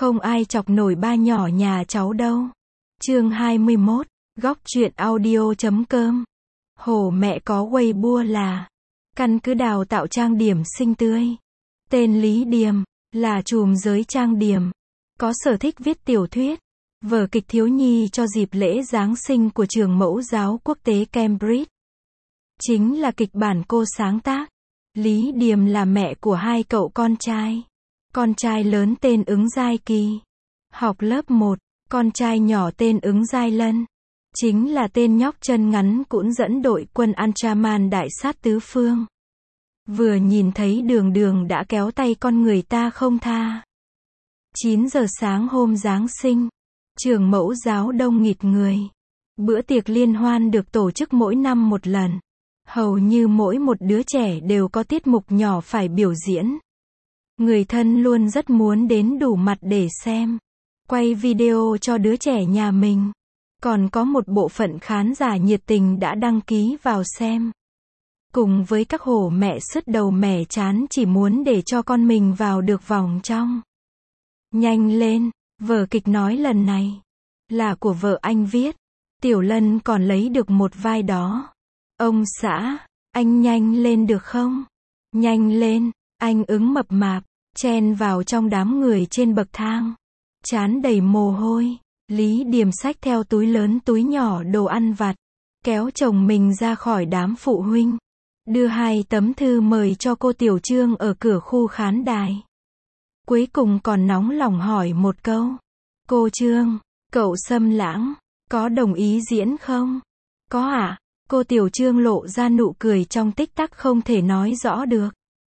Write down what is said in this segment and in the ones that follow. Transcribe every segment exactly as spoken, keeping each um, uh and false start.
Không ai chọc nổi ba nhỏ nhà cháu đâu. Chương hai mươi mốt, góc truyện audio chấm com. Hổ mẹ có Weibo là căn cứ đào tạo trang điểm xinh tươi. Tên Lý Điềm, là trùm giới trang điểm. Có sở thích viết tiểu thuyết, vở kịch thiếu nhi cho dịp lễ Giáng sinh của trường mẫu giáo quốc tế Cambridge. Chính là kịch bản cô sáng tác. Lý Điềm là mẹ của hai cậu con trai. Con trai lớn tên Ứng Giai Kỳ, học lớp một, con trai nhỏ tên Ứng Giai Lân, chính là tên nhóc chân ngắn cũng dẫn đội quân Antraman đại sát tứ phương. Vừa nhìn thấy Đường Đường đã kéo tay con người ta không tha. chín giờ sáng hôm Giáng sinh, trường mẫu giáo đông nghịt người. Bữa tiệc liên hoan được tổ chức mỗi năm một lần. Hầu như mỗi một đứa trẻ đều có tiết mục nhỏ phải biểu diễn. Người thân luôn rất muốn đến đủ mặt để xem, quay video cho đứa trẻ nhà mình. Còn có một bộ phận khán giả nhiệt tình đã đăng ký vào xem. Cùng với các hổ mẹ sứt đầu mẻ chán chỉ muốn để cho con mình vào được vòng trong. Nhanh lên, vở kịch nói lần này là của vợ anh viết. Tiểu Lân còn lấy được một vai đó. Ông xã, anh nhanh lên được không? Nhanh lên, anh Ứng mập mạp, chen vào trong đám người trên bậc thang. Trán đầy mồ hôi, Lý Điềm xách theo túi lớn túi nhỏ đồ ăn vặt, kéo chồng mình ra khỏi đám phụ huynh. Đưa hai tấm thư mời cho cô Tiểu Trương ở cửa khu khán đài. Cuối cùng còn nóng lòng hỏi một câu. Cô Trương, cậu Sâm Lãng, có đồng ý diễn không? Có ạ. À? Cô Tiểu Trương lộ ra nụ cười trong tích tắc không thể nói rõ được.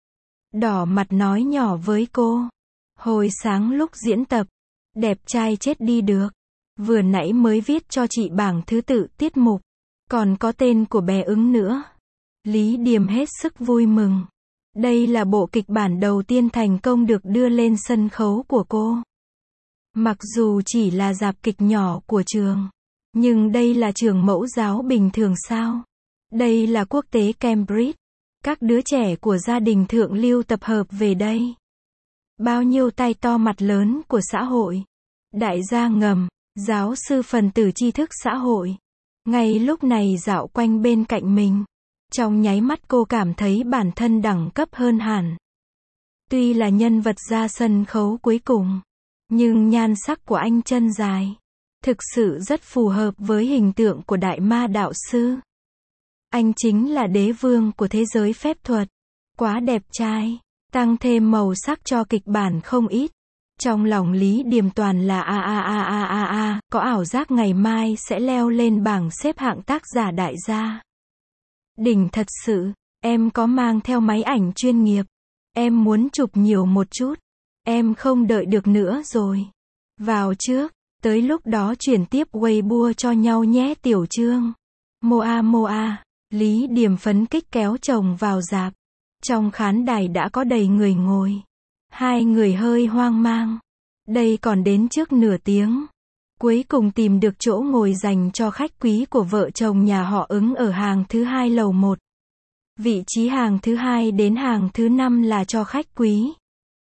Đỏ mặt nói nhỏ với cô. Hồi sáng lúc diễn tập, đẹp trai chết đi được. Vừa nãy mới viết cho chị bảng thứ tự tiết mục. Còn có tên của bé Ứng nữa. Lý Điềm hết sức vui mừng. Đây là bộ kịch bản đầu tiên thành công được đưa lên sân khấu của cô. Mặc dù chỉ là rạp kịch nhỏ của trường, nhưng đây là trường mẫu giáo bình thường sao? Đây là quốc tế Cambridge. Các đứa trẻ của gia đình thượng lưu tập hợp về đây. Bao nhiêu tay to mặt lớn của xã hội. Đại gia ngầm, giáo sư phần tử tri thức xã hội. Ngay lúc này dạo quanh bên cạnh mình. Trong nháy mắt cô cảm thấy bản thân đẳng cấp hơn hẳn. Tuy là nhân vật ra sân khấu cuối cùng, nhưng nhan sắc của anh chân dài thực sự rất phù hợp với hình tượng của đại ma đạo sư. Anh chính là đế vương của thế giới phép thuật. Quá đẹp trai, tăng thêm màu sắc cho kịch bản không ít. Trong lòng Lý Điềm toàn là a a a a a a, có ảo giác ngày mai sẽ leo lên bảng xếp hạng tác giả đại gia. Đỉnh thật sự, em có mang theo máy ảnh chuyên nghiệp. Em muốn chụp nhiều một chút. Em không đợi được nữa rồi. Vào trước, tới lúc đó chuyển tiếp Weibo cho nhau nhé Tiểu Trương. Moa moa, Lý Điềm phấn kích kéo chồng vào rạp. Trong khán đài đã có đầy người ngồi. Hai người hơi hoang mang. Đây còn đến trước nửa tiếng. Cuối cùng tìm được chỗ ngồi dành cho khách quý của vợ chồng nhà họ Ứng ở hàng thứ hai lầu một. Vị trí hàng thứ hai đến hàng thứ năm là cho khách quý.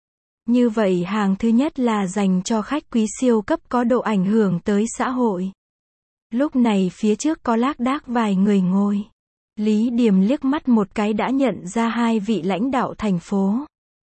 Như vậy hàng thứ nhất là dành cho khách quý siêu cấp có độ ảnh hưởng tới xã hội. Lúc này phía trước có lác đác vài người ngồi. Lý Điềm liếc mắt một cái đã nhận ra hai vị lãnh đạo thành phố.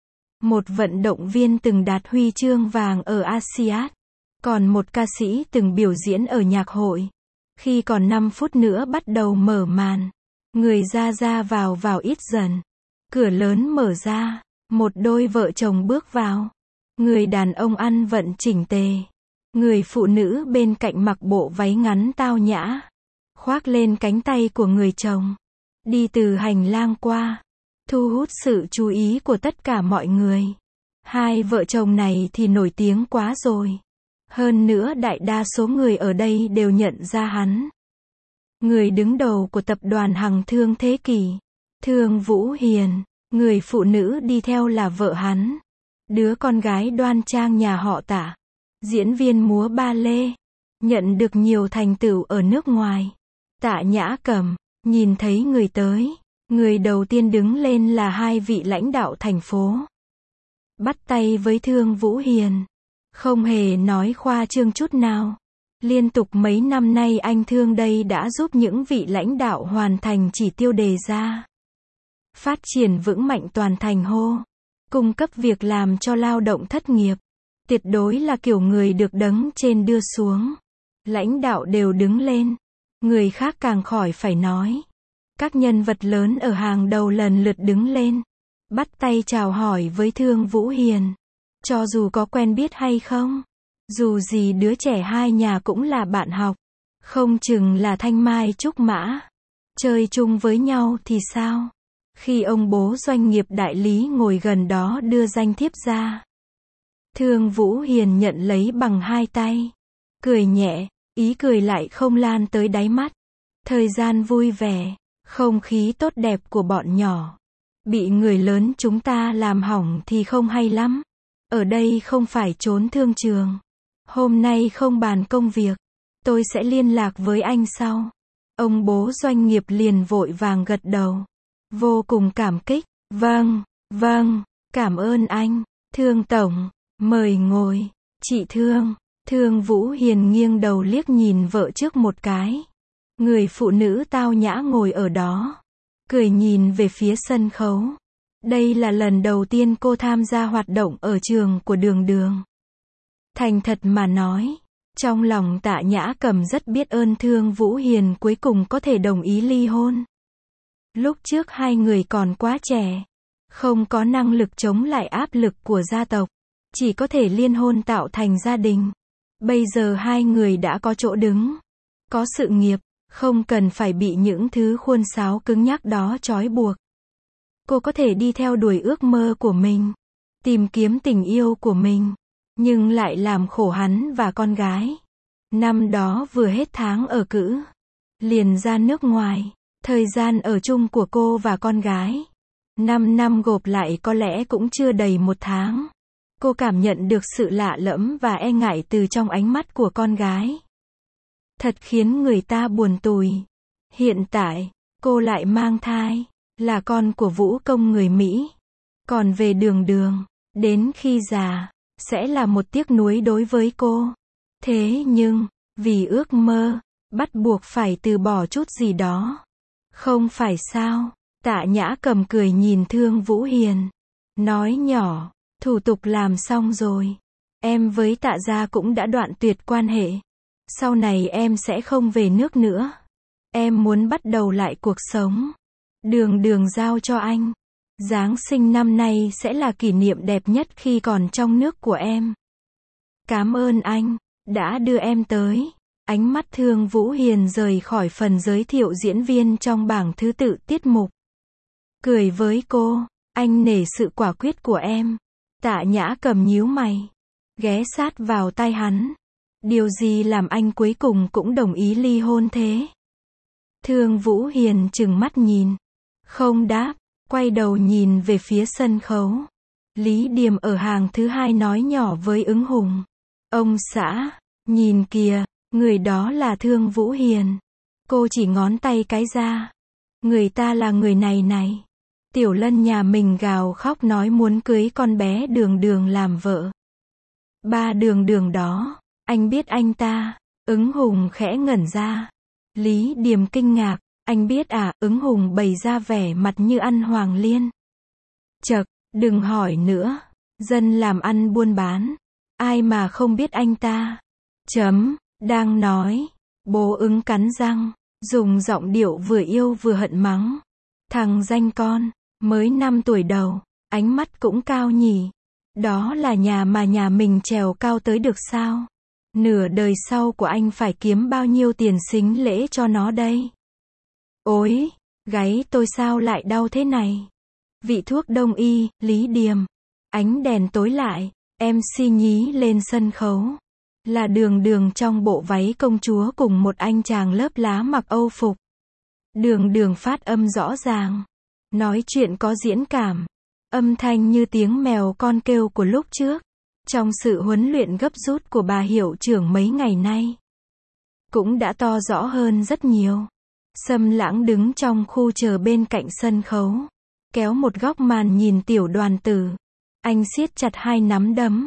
Một vận động viên từng đạt huy chương vàng ở Asiad. Còn một ca sĩ từng biểu diễn ở nhạc hội. Khi còn năm phút nữa bắt đầu mở màn. Người ra ra vào vào ít dần. Cửa lớn mở ra. Một đôi vợ chồng bước vào. Người đàn ông ăn vận chỉnh tề. Người phụ nữ bên cạnh mặc bộ váy ngắn tao nhã. Khoác lên cánh tay của người chồng. Đi từ hành lang qua. Thu hút sự chú ý của tất cả mọi người. Hai vợ chồng này thì nổi tiếng quá rồi. Hơn nữa đại đa số người ở đây đều nhận ra hắn. Người đứng đầu của tập đoàn Hằng Thương Thế Kỷ. Thương Vũ Hiền. Người phụ nữ đi theo là vợ hắn. Đứa con gái đoan trang nhà họ Tạ. Diễn viên múa ba lê. Nhận được nhiều thành tựu ở nước ngoài. Tạ Nhã Cẩm. Nhìn thấy người tới. Người đầu tiên đứng lên là hai vị lãnh đạo thành phố. Bắt tay với Thương Vũ Hiền. Không hề nói khoa trương chút nào. Liên tục mấy năm nay anh Thương đây đã giúp những vị lãnh đạo hoàn thành chỉ tiêu đề ra. Phát triển vững mạnh toàn thành hô. Cung cấp việc làm cho lao động thất nghiệp. Tuyệt đối là kiểu người được đấng trên đưa xuống. Lãnh đạo đều đứng lên. Người khác càng khỏi phải nói. Các nhân vật lớn ở hàng đầu lần lượt đứng lên. Bắt tay chào hỏi với Thương Vũ Hiền. Cho dù có quen biết hay không. Dù gì đứa trẻ hai nhà cũng là bạn học. Không chừng là thanh mai trúc mã. Chơi chung với nhau thì sao? Khi ông bố doanh nghiệp đại lý ngồi gần đó đưa danh thiếp ra. Thương Vũ Hiền nhận lấy bằng hai tay. Cười nhẹ, ý cười lại không lan tới đáy mắt. Thời gian vui vẻ, không khí tốt đẹp của bọn nhỏ. Bị người lớn chúng ta làm hỏng thì không hay lắm. Ở đây không phải trốn thương trường. Hôm nay không bàn công việc. Tôi sẽ liên lạc với anh sau. Ông bố doanh nghiệp liền vội vàng gật đầu. Vô cùng cảm kích. Vâng, vâng, cảm ơn anh. Thương tổng, mời ngồi. Chị Thương. Thương Vũ Hiền nghiêng đầu liếc nhìn vợ trước một cái. Người phụ nữ tao nhã ngồi ở đó. Cười nhìn về phía sân khấu. Đây là lần đầu tiên cô tham gia hoạt động ở trường của Đường Đường. Thành thật mà nói, trong lòng Tạ Nhã Cầm rất biết ơn Thương Vũ Hiền cuối cùng có thể đồng ý ly hôn. Lúc trước hai người còn quá trẻ, không có năng lực chống lại áp lực của gia tộc, chỉ có thể liên hôn tạo thành gia đình. Bây giờ hai người đã có chỗ đứng, có sự nghiệp, không cần phải bị những thứ khuôn sáo cứng nhắc đó trói buộc. Cô có thể đi theo đuổi ước mơ của mình, tìm kiếm tình yêu của mình, nhưng lại làm khổ hắn và con gái. Năm đó vừa hết tháng ở cữ, liền ra nước ngoài, thời gian ở chung của cô và con gái. Năm năm gộp lại có lẽ cũng chưa đầy một tháng. Cô cảm nhận được sự lạ lẫm và e ngại từ trong ánh mắt của con gái. Thật khiến người ta buồn tủi. Hiện tại, cô lại mang thai, là con của vũ công người Mỹ. Còn về Đường Đường, đến khi già, sẽ là một tiếc nuối đối với cô. Thế nhưng, vì ước mơ, bắt buộc phải từ bỏ chút gì đó. Không phải sao? Tạ Nhã Cầm cười nhìn Thương Vũ Hiền. Nói nhỏ, thủ tục làm xong rồi. Em với Tạ gia cũng đã đoạn tuyệt quan hệ. Sau này em sẽ không về nước nữa. Em muốn bắt đầu lại cuộc sống. Đường Đường giao cho anh. Giáng sinh năm nay sẽ là kỷ niệm đẹp nhất khi còn trong nước của em. Cảm ơn anh, đã đưa em tới. Ánh mắt Thương Vũ Hiền rời khỏi phần giới thiệu diễn viên trong bảng thứ tự tiết mục. Cười với cô, anh nể sự quả quyết của em. Tạ Nhã Cầm nhíu mày, ghé sát vào tai hắn. Điều gì làm anh cuối cùng cũng đồng ý ly hôn thế? Thương Vũ Hiền trừng mắt nhìn, không đáp, quay đầu nhìn về phía sân khấu. Lý Điềm ở hàng thứ hai nói nhỏ với Ứng Hùng. Ông xã, nhìn kìa, người đó là Thương Vũ Hiền. Cô chỉ ngón tay cái ra. Người ta là người này này. Tiểu Lân nhà mình gào khóc nói muốn cưới con bé Đường Đường làm vợ. Ba Đường Đường đó, anh biết anh ta? Ứng Hùng khẽ ngẩn ra. Lý Điềm kinh ngạc, anh biết à? Ứng Hùng bày ra vẻ mặt như ăn hoàng liên. Chậc, đừng hỏi nữa. Dân làm ăn buôn bán, ai mà không biết anh ta. Chấm, đang nói. Bố Ứng cắn răng, dùng giọng điệu vừa yêu vừa hận mắng. Thằng danh con, mới năm tuổi đầu, ánh mắt cũng cao nhỉ. Đó là nhà mà nhà mình trèo cao tới được sao? Nửa đời sau của anh phải kiếm bao nhiêu tiền sính lễ cho nó đây? Ôi, gáy tôi sao lại đau thế này? Vị thuốc đông y, Lý Điềm. Ánh đèn tối lại, em xê nhí lên sân khấu. Là Đường Đường trong bộ váy công chúa cùng một anh chàng lớp lá mặc Âu phục. Đường Đường phát âm rõ ràng. Nói chuyện có diễn cảm. Âm thanh như tiếng mèo con kêu của lúc trước. Trong sự huấn luyện gấp rút của bà hiệu trưởng mấy ngày nay. Cũng đã to rõ hơn rất nhiều. Sâm Lãng đứng trong khu chờ bên cạnh sân khấu. Kéo một góc màn nhìn Tiểu Đoàn Tử. Anh siết chặt hai nắm đấm.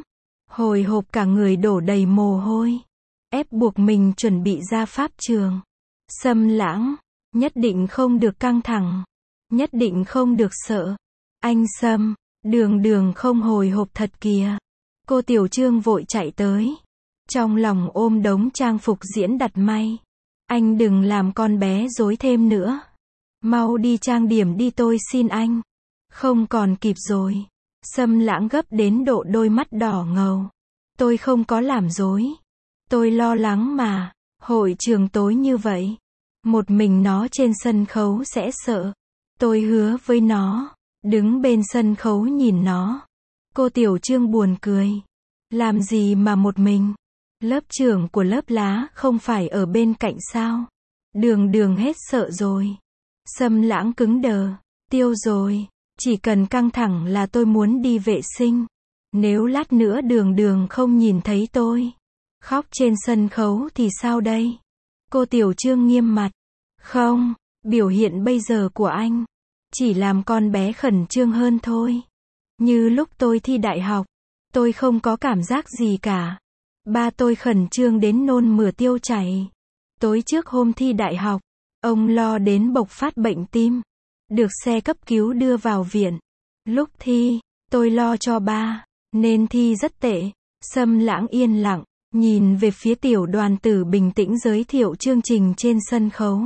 Hồi hộp cả người đổ đầy mồ hôi. Ép buộc mình chuẩn bị ra pháp trường. Sâm Lãng, nhất định không được căng thẳng. Nhất định không được sợ. Anh Sâm, Đường Đường không hồi hộp thật kìa. Cô Tiểu Trương vội chạy tới. Trong lòng ôm đống trang phục diễn đặt may. Anh đừng làm con bé rối thêm nữa. Mau đi trang điểm đi tôi xin anh. Không còn kịp rồi. Sâm Lãng gấp đến độ đôi mắt đỏ ngầu. Tôi không có làm dối. Tôi lo lắng mà. Hội trường tối như vậy. Một mình nó trên sân khấu sẽ sợ. Tôi hứa với nó. Đứng bên sân khấu nhìn nó. Cô Tiểu Trương buồn cười. Làm gì mà một mình? Lớp trưởng của lớp lá không phải ở bên cạnh sao? Đường Đường hết sợ rồi. Sâm Lãng cứng đờ. Tiêu rồi. Chỉ cần căng thẳng là tôi muốn đi vệ sinh. Nếu lát nữa Đường Đường không nhìn thấy tôi. Khóc trên sân khấu thì sao đây? Cô Tiểu Trương nghiêm mặt. Không, biểu hiện bây giờ của anh. Chỉ làm con bé khẩn trương hơn thôi. Như lúc tôi thi đại học. Tôi không có cảm giác gì cả. Ba tôi khẩn trương đến nôn mửa tiêu chảy. Tối trước hôm thi đại học. Ông lo đến bộc phát bệnh tim. Được xe cấp cứu đưa vào viện. Lúc thi, tôi lo cho ba. Nên thi rất tệ. Sâm Lãng yên lặng. Nhìn về phía tiểu đoàn tử bình tĩnh giới thiệu chương trình trên sân khấu.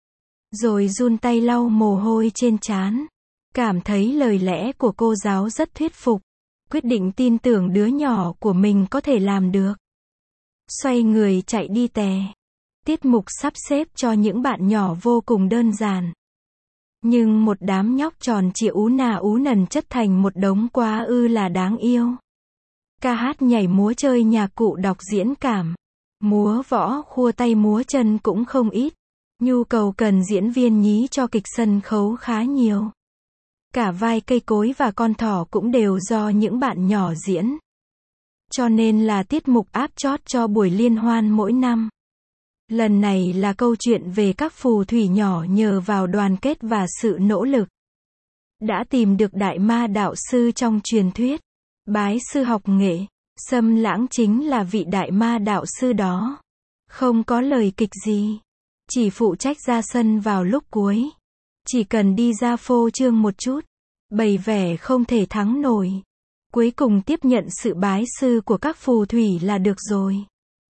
Rồi run tay lau mồ hôi trên trán. Cảm thấy lời lẽ của cô giáo rất thuyết phục. Quyết định tin tưởng đứa nhỏ của mình có thể làm được. Xoay người chạy đi tè. Tiết mục sắp xếp cho những bạn nhỏ vô cùng đơn giản. Nhưng một đám nhóc tròn trịa ú nà ú nần chất thành một đống quá ư là đáng yêu. Ca hát nhảy múa chơi nhạc cụ đọc diễn cảm. Múa võ khua tay múa chân cũng không ít. Nhu cầu cần diễn viên nhí cho kịch sân khấu khá nhiều. Cả vai cây cối và con thỏ cũng đều do những bạn nhỏ diễn. Cho nên là tiết mục áp chót cho buổi liên hoan mỗi năm. Lần này là câu chuyện về các phù thủy nhỏ nhờ vào đoàn kết và sự nỗ lực. Đã tìm được đại ma đạo sư trong truyền thuyết. Bái sư học nghệ. Sâm Lãng chính là vị đại ma đạo sư đó. Không có lời kịch gì. Chỉ phụ trách ra sân vào lúc cuối. Chỉ cần đi ra phô trương một chút. Bày vẻ không thể thắng nổi. Cuối cùng tiếp nhận sự bái sư của các phù thủy là được rồi.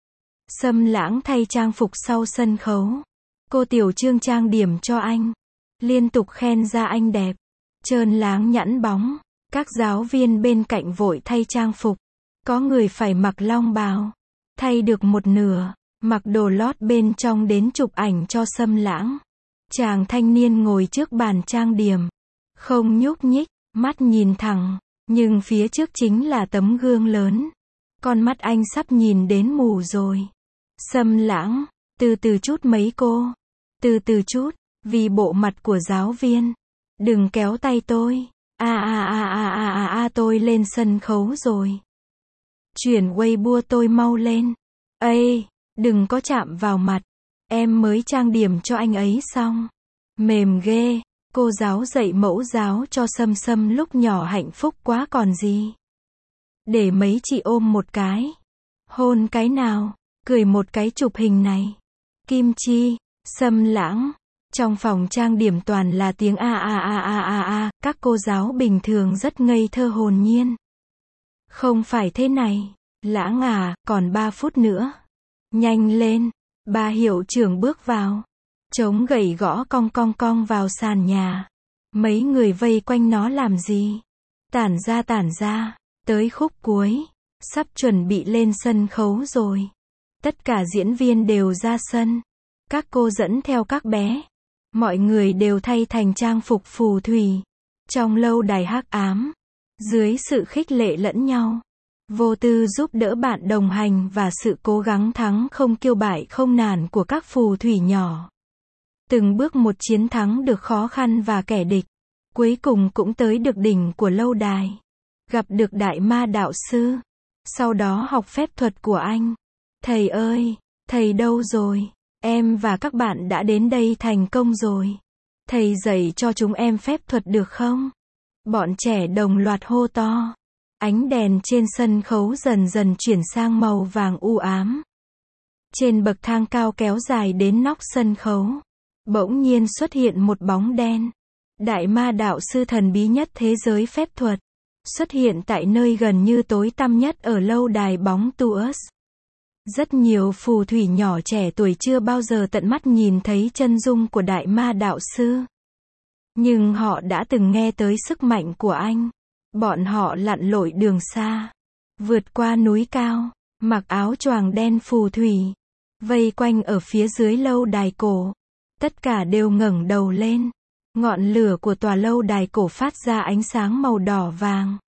Sâm Lãng thay trang phục sau sân khấu. Cô Tiểu Trương trang điểm cho anh. Liên tục khen ra anh đẹp. Trơn láng nhẵn bóng. Các giáo viên bên cạnh vội thay trang phục. Có người phải mặc long bào. Thay được một nửa. Mặc đồ lót bên trong đến chụp ảnh cho Sâm Lãng. Chàng thanh niên ngồi trước bàn trang điểm. Không nhúc nhích, mắt nhìn thẳng. Nhưng phía trước chính là tấm gương lớn. Con mắt anh sắp nhìn đến mù rồi. Sâm Lãng, từ từ chút mấy cô. Từ từ chút, vì bộ mặt của giáo viên. Đừng kéo tay tôi. A a a a a a a tôi lên sân khấu rồi. Chuyển Weibo tôi mau lên. Ây, đừng có chạm vào mặt. Em mới trang điểm cho anh ấy xong. Mềm ghê. Cô giáo dạy mẫu giáo cho Sâm Sâm lúc nhỏ hạnh phúc quá còn gì. Để mấy chị ôm một cái. Hôn cái nào. Cười một cái chụp hình này. Kim Chi, Sâm Lãng. Trong phòng trang điểm toàn là tiếng a a a a a a. Các cô giáo bình thường rất ngây thơ hồn nhiên. Không phải thế này. Lãng à, còn ba phút nữa. Nhanh lên. Bà hiệu trưởng bước vào. Trống gậy gõ cong cong cong vào sàn nhà. Mấy người vây quanh nó làm gì? Tản ra tản ra. Tới khúc cuối. Sắp chuẩn bị lên sân khấu rồi. Tất cả diễn viên đều ra sân. Các cô dẫn theo các bé. Mọi người đều thay thành trang phục phù thủy. Trong lâu đài hắc ám. Dưới sự khích lệ lẫn nhau. Vô tư giúp đỡ bạn đồng hành và sự cố gắng thắng không kiêu bại không nản của các phù thủy nhỏ. Từng bước một chiến thắng được khó khăn và kẻ địch. Cuối cùng cũng tới được đỉnh của lâu đài. Gặp được đại ma đạo sư. Sau đó học phép thuật của anh. Thầy ơi, thầy đâu rồi? Em và các bạn đã đến đây thành công rồi. Thầy dạy cho chúng em phép thuật được không? Bọn trẻ đồng loạt hô to. Ánh đèn trên sân khấu dần dần chuyển sang màu vàng u ám. Trên bậc thang cao kéo dài đến nóc sân khấu, bỗng nhiên xuất hiện một bóng đen. Đại ma đạo sư thần bí nhất thế giới phép thuật, xuất hiện tại nơi gần như tối tăm nhất ở lâu đài bóng Tuus. Rất nhiều phù thủy nhỏ trẻ tuổi chưa bao giờ tận mắt nhìn thấy chân dung của đại ma đạo sư. Nhưng họ đã từng nghe tới sức mạnh của anh. Bọn họ lặn lội đường xa, vượt qua núi cao, mặc áo choàng đen phù thủy, vây quanh ở phía dưới lâu đài cổ. Tất cả đều ngẩng đầu lên. Ngọn lửa của tòa lâu đài cổ phát ra ánh sáng màu đỏ vàng.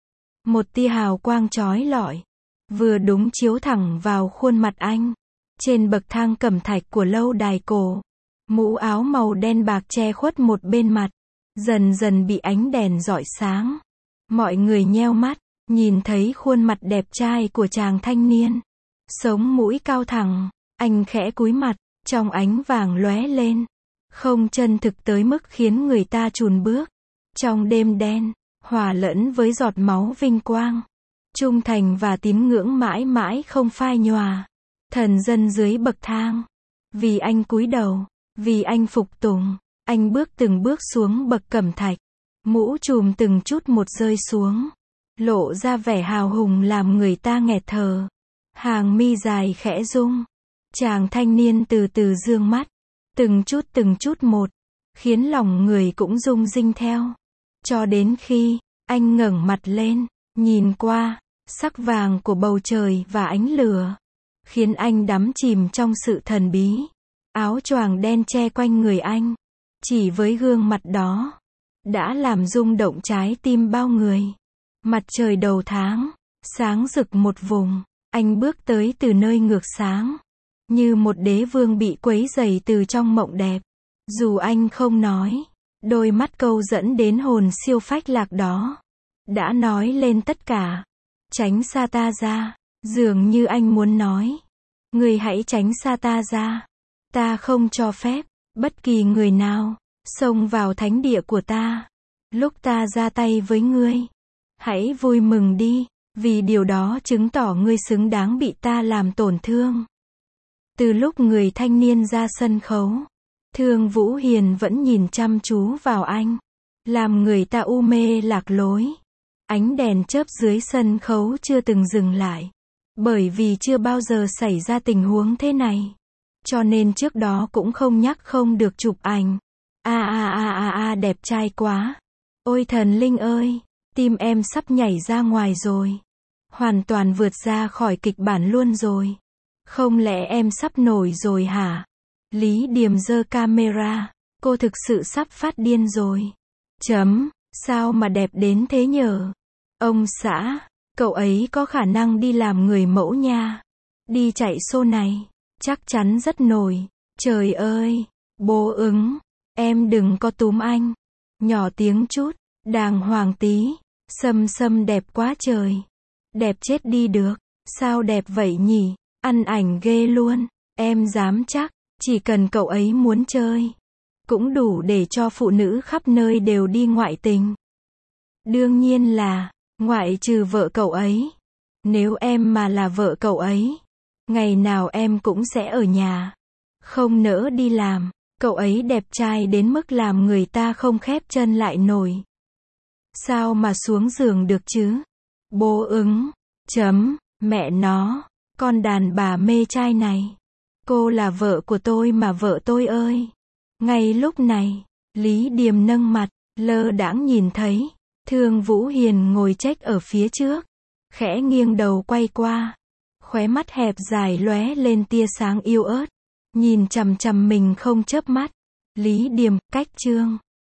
Một tia hào quang chói lọi, vừa đúng chiếu thẳng vào khuôn mặt anh. Trên bậc thang cẩm thạch của lâu đài cổ, mũ áo màu đen bạc che khuất một bên mặt, dần dần bị ánh đèn rọi sáng. Mọi người nheo mắt, nhìn thấy khuôn mặt đẹp trai của chàng thanh niên. Sống mũi cao thẳng, anh khẽ cúi mặt, trong ánh vàng lóe lên. Không chân thực tới mức khiến người ta chùn bước. Trong đêm đen, hòa lẫn với giọt máu vinh quang. Trung thành và tín ngưỡng mãi mãi không phai nhòa. Thần dân dưới bậc thang. Vì anh cúi đầu, vì anh phục tùng, anh bước từng bước xuống bậc cẩm thạch. Mũ trùm từng chút một rơi xuống, lộ ra vẻ hào hùng làm người ta nghẹt thở. Hàng mi dài khẽ rung. Chàng thanh niên từ từ dương mắt, từng chút từng chút một, khiến lòng người cũng rung rinh theo. Cho đến khi, anh ngẩng mặt lên, nhìn qua, sắc vàng của bầu trời và ánh lửa, khiến anh đắm chìm trong sự thần bí. Áo choàng đen che quanh người anh, chỉ với gương mặt đó, đã làm rung động trái tim bao người. Mặt trời đầu tháng, sáng rực một vùng, anh bước tới từ nơi ngược sáng. Như một đế vương bị quấy rầy từ trong mộng đẹp. Dù anh không nói, đôi mắt câu dẫn đến hồn siêu phách lạc đó đã nói lên tất cả. Tránh xa ta ra, dường như anh muốn nói. Người hãy tránh xa ta ra. Ta không cho phép bất kỳ người nào xông vào thánh địa của ta. Lúc ta ra tay với ngươi, hãy vui mừng đi, vì điều đó chứng tỏ ngươi xứng đáng bị ta làm tổn thương. Từ lúc người thanh niên ra sân khấu, Thương Vũ Hiền vẫn nhìn chăm chú vào anh, làm người ta u mê lạc lối. Ánh đèn chớp dưới sân khấu chưa từng dừng lại, bởi vì chưa bao giờ xảy ra tình huống thế này. Cho nên trước đó cũng không nhắc không được chụp ảnh. A a a a a đẹp trai quá. Ôi thần linh ơi, tim em sắp nhảy ra ngoài rồi. Hoàn toàn vượt ra khỏi kịch bản luôn rồi. Không lẽ em sắp nổi rồi hả? Lý Điềm giơ camera, cô thực sự sắp phát điên rồi. Chấm, sao mà đẹp đến thế nhở? Ông xã, cậu ấy có khả năng đi làm người mẫu nha. Đi chạy show này, chắc chắn rất nổi. Trời ơi, bố ứng, em đừng có túm anh. Nhỏ tiếng chút, đàng hoàng tí. Sâm Sâm đẹp quá trời. Đẹp chết đi được, sao đẹp vậy nhỉ? Ăn ảnh ghê luôn, em dám chắc, chỉ cần cậu ấy muốn chơi, cũng đủ để cho phụ nữ khắp nơi đều đi ngoại tình. Đương nhiên là, ngoại trừ vợ cậu ấy. Nếu em mà là vợ cậu ấy, ngày nào em cũng sẽ ở nhà, không nỡ đi làm. Cậu ấy đẹp trai đến mức làm người ta không khép chân lại nổi. Sao mà xuống giường được chứ? Bố ứng, chấm, mẹ nó. Con đàn bà mê trai này. Cô là vợ của tôi mà vợ tôi ơi. Ngay lúc này, Lý Điềm nâng mặt, lơ đãng nhìn thấy Thương Vũ Hiền ngồi chếch ở phía trước, khẽ nghiêng đầu quay qua, khóe mắt hẹp dài lóe lên tia sáng yêu ớt, nhìn chằm chằm mình không chớp mắt. Lý Điềm, cách chương